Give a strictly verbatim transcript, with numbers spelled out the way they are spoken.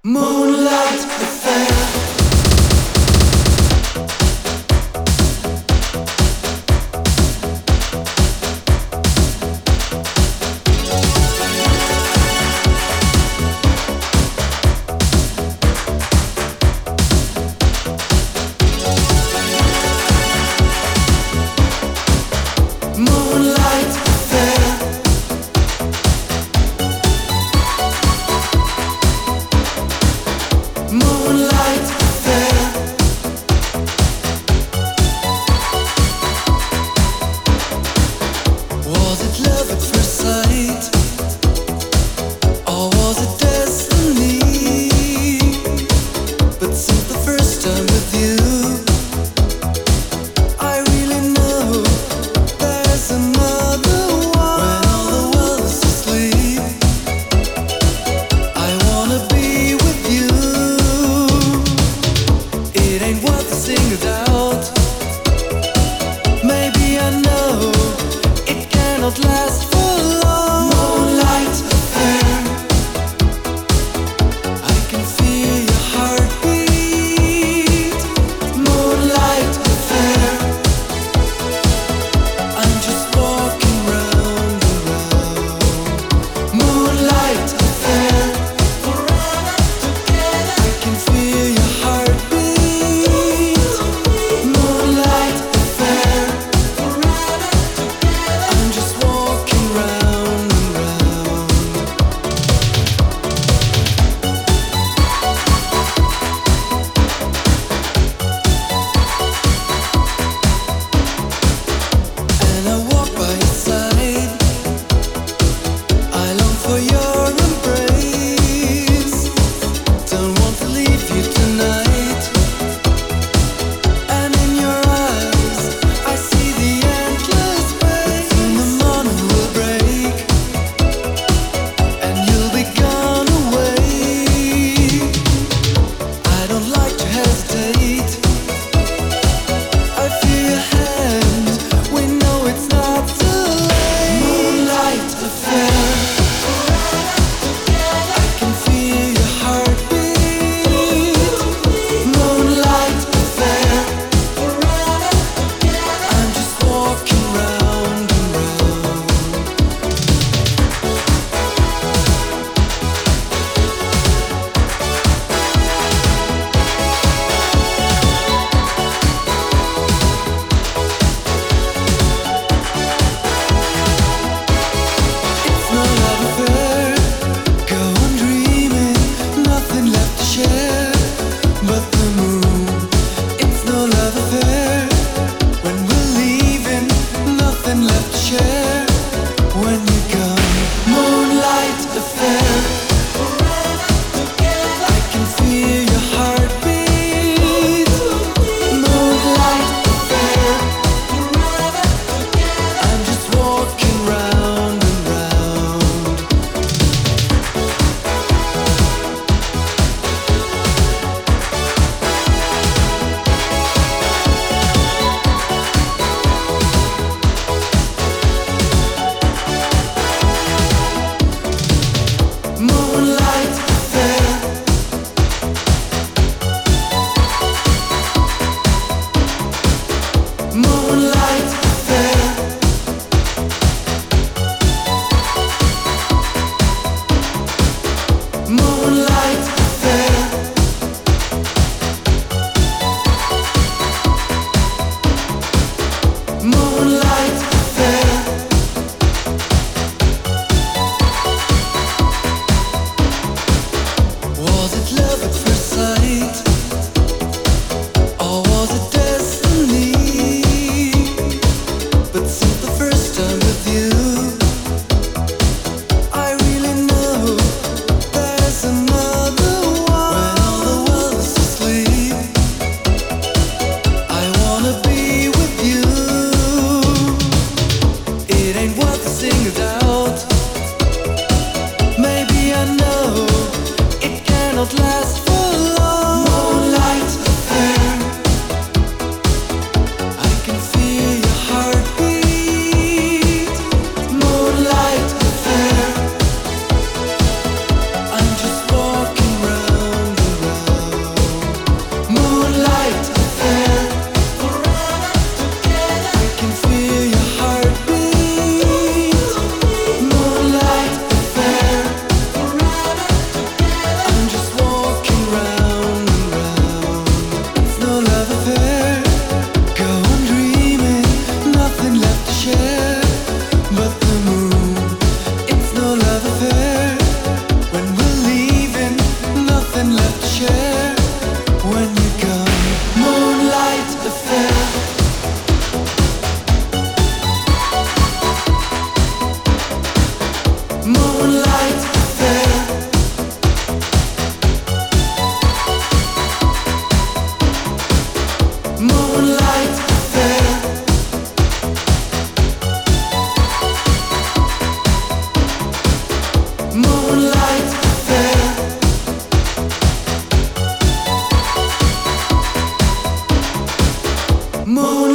Moonlight affair. Moonlight affair. Moonlight affair. Was it love at first sight, or was it destiny? But since the first time with you, I really know there's another one. When all the world is asleep, I wanna be with you. It ain't worth a single doubt. Maybe I know it cannot last for long. Moonlight affair. I can feel your heartbeat. Moonlight affair. I'm just walking round and round. Moonlight affair. I can feel your heartbeat. Moonlight affair. I'm just walking round and round. And I walk by your side. I long for your embrace. Don't want to leave you tonight. And in your eyes, I see the endless space. Soon the morning will break, and you'll be gone away. I don't like to hesitate. I feel your hand. We know it's not too late. Moonlight affair. I can feel your heartbeat. Moonlight affair. I'm just walking round and round. It's no love affair. Go on dreaming, nothing left to share but the moon. It's no love affair. When we're leaving, nothing left to share when you come. Moonlight affair. I can feel your heartbeat. Moonlight affair. I'm just walking round and round. Moonlight affair. Moonlight affair. Moonlight affair. Moonlight affair. Was it love at first sight, or was it destiny? But since the first time with you, I really know there's another one. When all the world is asleep, I wanna be with you. Moonlight affair. Moonlight